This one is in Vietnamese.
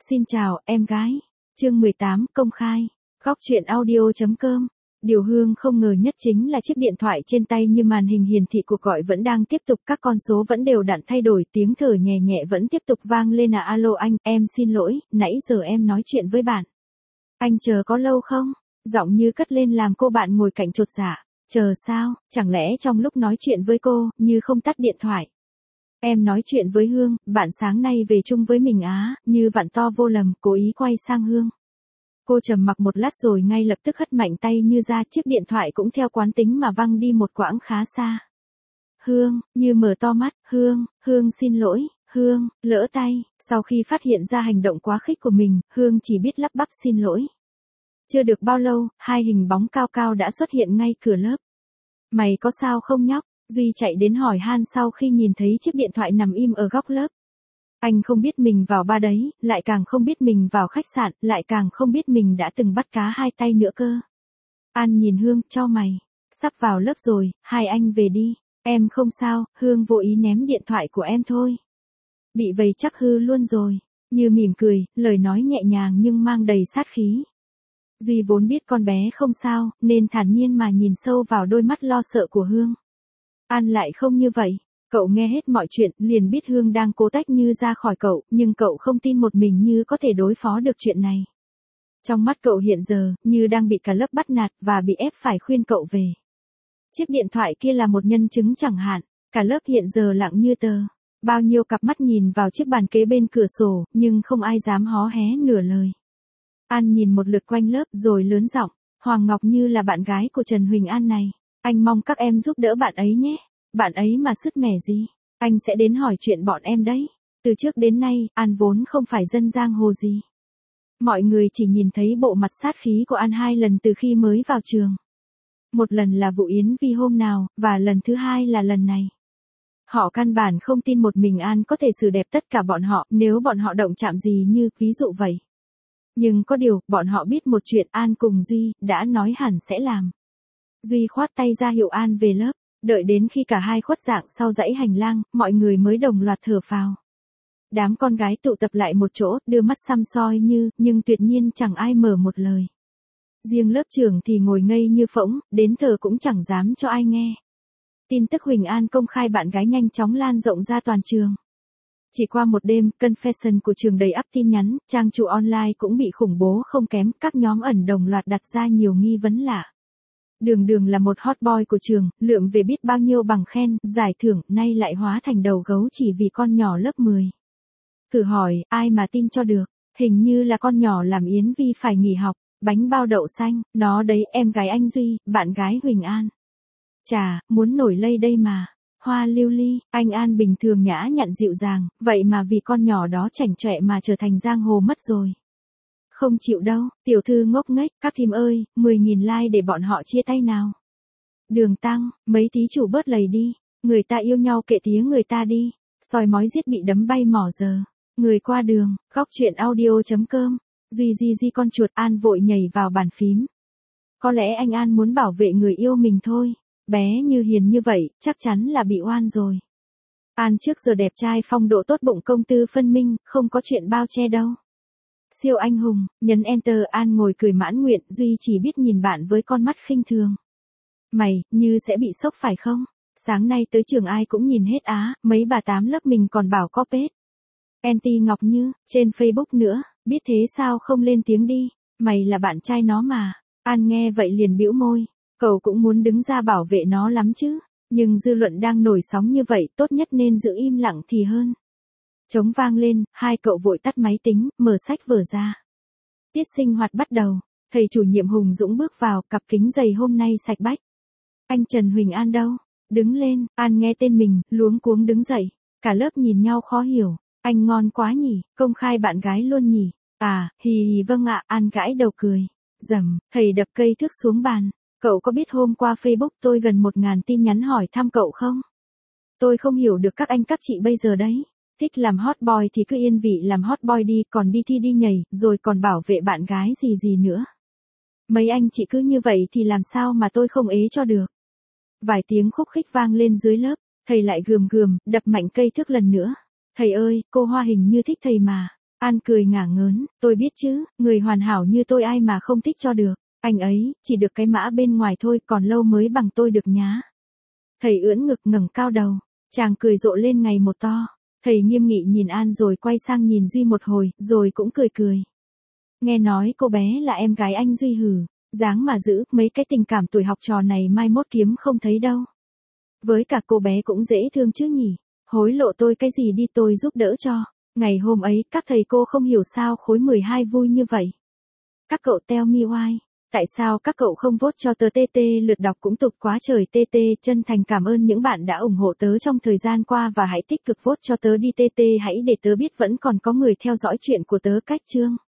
Xin chào, em gái. Chương 18, công khai. Góc truyện audio.com. Điều Hương không ngờ nhất chính là chiếc điện thoại trên tay như màn hình hiển thị cuộc gọi vẫn đang tiếp tục, các con số vẫn đều đặn thay đổi, tiếng thở nhẹ nhẹ vẫn tiếp tục vang lên. Alo anh, em xin lỗi, nãy giờ em nói chuyện với bạn. Anh chờ có lâu không? Giọng như cất lên làm cô bạn ngồi cạnh chột dạ. Chờ sao? Chẳng lẽ trong lúc nói chuyện với cô, Như không tắt điện thoại? Em nói chuyện với Hương, bạn sáng nay về chung với mình á, Như vặn to vô lầm, cố ý quay sang Hương. Cô trầm mặc một lát rồi ngay lập tức hất mạnh tay Như ra, chiếc điện thoại cũng theo quán tính mà văng đi một quãng khá xa. Hương, Như mở to mắt, Hương xin lỗi, Hương, lỡ tay. Sau khi phát hiện ra hành động quá khích của mình, Hương chỉ biết lắp bắp xin lỗi. Chưa được bao lâu, hai hình bóng cao cao đã xuất hiện ngay cửa lớp. Mày có sao không nhóc? Duy chạy đến hỏi han sau khi nhìn thấy chiếc điện thoại nằm im ở góc lớp. Anh không biết mình vào ba đấy, lại càng không biết mình vào khách sạn, lại càng không biết mình đã từng bắt cá hai tay nữa cơ. An nhìn Hương, cho mày. Sắp vào lớp rồi, hai anh về đi. Em không sao, Hương vô ý ném điện thoại của em thôi. Bị vầy chắc hư luôn rồi. Như mỉm cười, lời nói nhẹ nhàng nhưng mang đầy sát khí. Duy vốn biết con bé không sao, nên thản nhiên mà nhìn sâu vào đôi mắt lo sợ của Hương. An lại không như vậy. Cậu nghe hết mọi chuyện, liền biết Hương đang cố tách Như ra khỏi cậu, nhưng cậu không tin một mình Như có thể đối phó được chuyện này. Trong mắt cậu hiện giờ, Như đang bị cả lớp bắt nạt và bị ép phải khuyên cậu về. Chiếc điện thoại kia là một nhân chứng chẳng hạn, cả lớp hiện giờ lặng như tờ. Bao nhiêu cặp mắt nhìn vào chiếc bàn kế bên cửa sổ, nhưng không ai dám hó hé nửa lời. An nhìn một lượt quanh lớp rồi lớn giọng, Hoàng Ngọc Như là bạn gái của Trần Huỳnh An này. Anh mong các em giúp đỡ bạn ấy nhé. Bạn ấy mà sứt mẻ gì, anh sẽ đến hỏi chuyện bọn em đấy. Từ trước đến nay, An vốn không phải dân giang hồ gì. Mọi người chỉ nhìn thấy bộ mặt sát khí của An hai lần từ khi mới vào trường. Một lần là vụ Yến Vi hôm nào, và lần thứ hai là lần này. Họ căn bản không tin một mình An có thể xử đẹp tất cả bọn họ nếu bọn họ động chạm gì Như, ví dụ vậy. Nhưng có điều, bọn họ biết một chuyện, An cùng Duy đã nói hẳn sẽ làm. Duy khoát tay ra hiệu An về lớp. Đợi đến khi cả hai khuất dạng sau dãy hành lang, mọi người mới đồng loạt thở phào. Đám con gái tụ tập lại một chỗ, đưa mắt săm soi Như, nhưng tuyệt nhiên chẳng ai mở một lời. Riêng lớp trưởng thì ngồi ngây như phỗng, đến thở cũng chẳng dám cho ai nghe. Tin tức Huỳnh An công khai bạn gái nhanh chóng lan rộng ra toàn trường. Chỉ qua một đêm, confession của trường đầy ắp tin nhắn, trang chủ online cũng bị khủng bố không kém, các nhóm ẩn đồng loạt đặt ra nhiều nghi vấn lạ. Đường là một hot boy của trường, lượm về biết bao nhiêu bằng khen, giải thưởng, nay lại hóa thành đầu gấu chỉ vì con nhỏ lớp 10. Thử hỏi, ai mà tin cho được, hình như là con nhỏ làm Yến Vi phải nghỉ học, bánh bao đậu xanh, nó đấy, em gái anh Duy, bạn gái Huỳnh An. Chà, muốn nổi lây đây mà. Hoa lưu ly, anh An bình thường nhã nhặn dịu dàng, vậy mà vì con nhỏ đó chảnh chọe mà trở thành giang hồ mất rồi. Không chịu đâu, tiểu thư ngốc nghếch, các thím ơi, 10.000 like để bọn họ chia tay nào. Đường Tăng, mấy thí chủ bớt lầy đi, người ta yêu nhau kệ tía người ta đi, soi mói giết bị đấm bay mỏ giờ. Người qua đường, góc truyện audio.com, Duy con chuột. An vội nhảy vào bàn phím. Có lẽ anh An muốn bảo vệ người yêu mình thôi, bé Như hiền như vậy, chắc chắn là bị oan rồi. An trước giờ đẹp trai phong độ tốt bụng công tư phân minh, không có chuyện bao che đâu. Siêu anh hùng, nhấn enter. An ngồi cười mãn nguyện, Duy chỉ biết nhìn bạn với con mắt khinh thường. Mày, Như sẽ bị sốc phải không? Sáng nay tới trường ai cũng nhìn hết á, mấy bà tám lớp mình còn bảo có page. Anti Ngọc Như, trên Facebook nữa, biết thế sao không lên tiếng đi, mày là bạn trai nó mà. An nghe vậy liền bĩu môi, cậu cũng muốn đứng ra bảo vệ nó lắm chứ, nhưng dư luận đang nổi sóng như vậy, tốt nhất nên giữ im lặng thì hơn. Trống vang lên, hai cậu vội tắt máy tính, mở sách vở ra. Tiết sinh hoạt bắt đầu, thầy chủ nhiệm Hùng Dũng bước vào, cặp kính dày hôm nay sạch bách. Anh Trần Huỳnh An đâu? Đứng lên. An nghe tên mình, luống cuống đứng dậy. Cả lớp nhìn nhau khó hiểu. Anh ngon quá nhỉ, công khai bạn gái luôn nhỉ? À, hì vâng ạ. An gãi đầu cười. Dầm, thầy đập cây thước xuống bàn. Cậu có biết hôm qua Facebook tôi gần 1.000 tin nhắn hỏi thăm cậu không? Tôi không hiểu được các anh các chị bây giờ đấy. Thích làm hot boy thì cứ yên vị làm hot boy đi, còn đi thi đi nhảy, rồi còn bảo vệ bạn gái gì nữa. Mấy anh chị cứ như vậy thì làm sao mà tôi không ế cho được. Vài tiếng khúc khích vang lên dưới lớp, thầy lại gườm, đập mạnh cây thước lần nữa. Thầy ơi, cô Hoa hình như thích thầy mà. An cười ngả ngớn, tôi biết chứ, người hoàn hảo như tôi ai mà không thích cho được. Anh ấy, chỉ được cái mã bên ngoài thôi, còn lâu mới bằng tôi được nhá. Thầy ưỡn ngực ngẩng cao đầu, chàng cười rộ lên ngày một to. Thầy nghiêm nghị nhìn An rồi quay sang nhìn Duy một hồi, rồi cũng cười cười. Nghe nói cô bé là em gái anh Duy hử, dáng mà giữ, mấy cái tình cảm tuổi học trò này mai mốt kiếm không thấy đâu. Với cả cô bé cũng dễ thương chứ nhỉ, hối lộ tôi cái gì đi tôi giúp đỡ cho. Ngày hôm ấy, các thầy cô không hiểu sao khối 12 vui như vậy. Các cậu tell me why. Tại sao các cậu không vote cho tớ TT lượt đọc cũng tục quá trời TT, chân thành cảm ơn những bạn đã ủng hộ tớ trong thời gian qua và hãy tích cực vote cho tớ đi TT, hãy để tớ biết vẫn còn có người theo dõi chuyện của tớ cách chương.